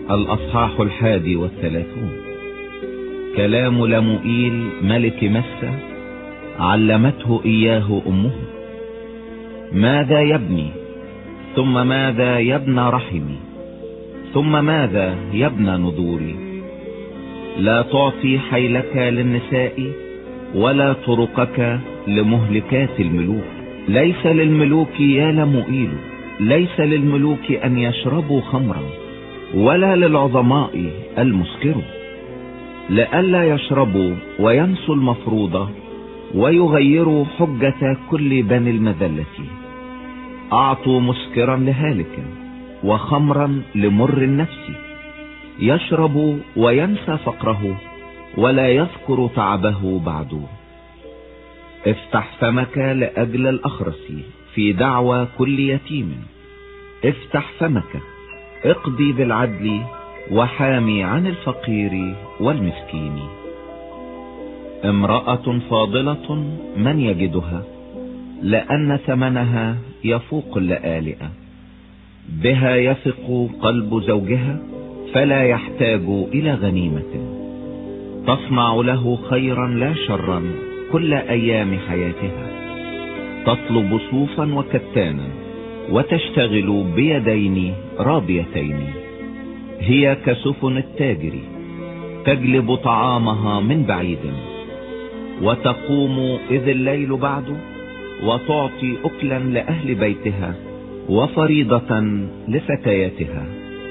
الأصحاح 31. كلام لموئيل ملك مسة علمته إياه أمه. ماذا يبني؟ ثم ماذا يبنى رحمي؟ ثم ماذا يبنى نذوري؟ لا تعطي حيلك للنساء ولا طرقك لمهلكات الملوك. ليس للملوك يا لموئيل، ليس للملوك أن يشربوا خمرا، ولا للعظماء المسكر، لئلا يشربوا وينسوا المفروضة ويغيروا حجة كل بني المذلة. أعطوا مسكرا لهالك وخمرا لمر النفس، يشرب وينسى فقره ولا يذكر تعبه بعد. افتح فمك لأجل الأخرس في دعوى كل يتيم، افتح فمك، اقضي بالعدل وحامي عن الفقير والمسكين. امرأة فاضلة من يجدها، لأن ثمنها يفوق اللآلئة. بها يثق قلب زوجها فلا يحتاج إلى غنيمة. تصنع له خيرا لا شرا كل أيام حياتها. تطلب صوفا وكتانا وتشتغل بيدين راضيتين. هي كسفن التاجر تجلب طعامها من بعيد، وتقوم إذ الليل بعد وتعطي أكلا لأهل بيتها وفريضة لفتياتها.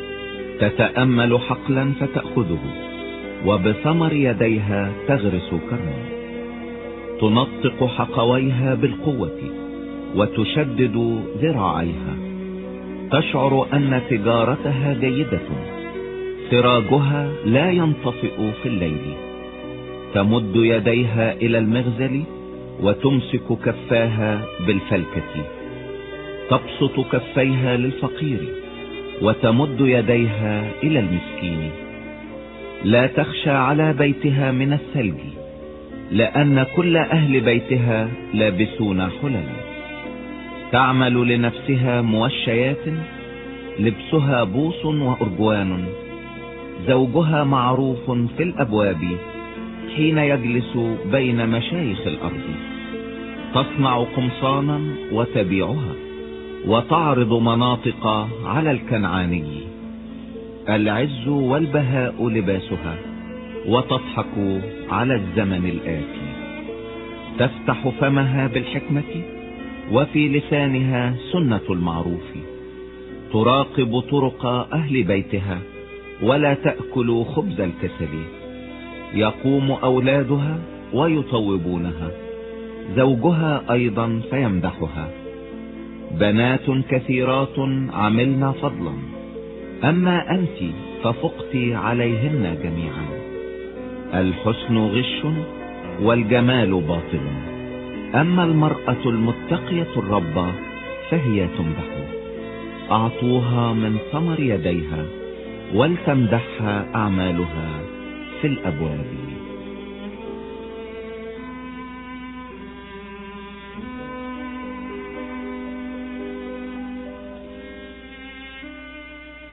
تتأمل حقلا فتأخذه، وبثمر يديها تغرس كرما. تنطق حقويها بالقوة وتشدد ذراعيها. تشعر أن تجارتها جيدة، سراجها لا ينطفئ في الليل. تمد يديها إلى المغزل وتمسك كفاها بالفلكة. تبسط كفيها للفقير وتمد يديها إلى المسكين. لا تخشى على بيتها من الثلج، لأن كل أهل بيتها لابسون حلل. تعمل لنفسها موشيات، لبسها بوص وأرجوان. زوجها معروف في الأبواب حين يجلس بين مشايخ الأرض. تصنع قمصانا وتبيعها، وتعرض مناطق على الكنعاني. العز والبهاء لباسها، وتضحك على الزمن الآتي. تفتح فمها بالحكمة، وفي لسانها سنة المعروف. تراقب طرق أهل بيتها ولا تأكل خبز الكسل. يقوم أولادها ويطوبونها، زوجها أيضا فيمدحها. بنات كثيرات عملن فضلا، أما أنت ففقت عليهن جميعا. الحسن غش والجمال باطل، أما المرأة المتقية الرب فهي تمدح. أعطوها من ثمر يديها ولتمدحها أعمالها في الأبواب.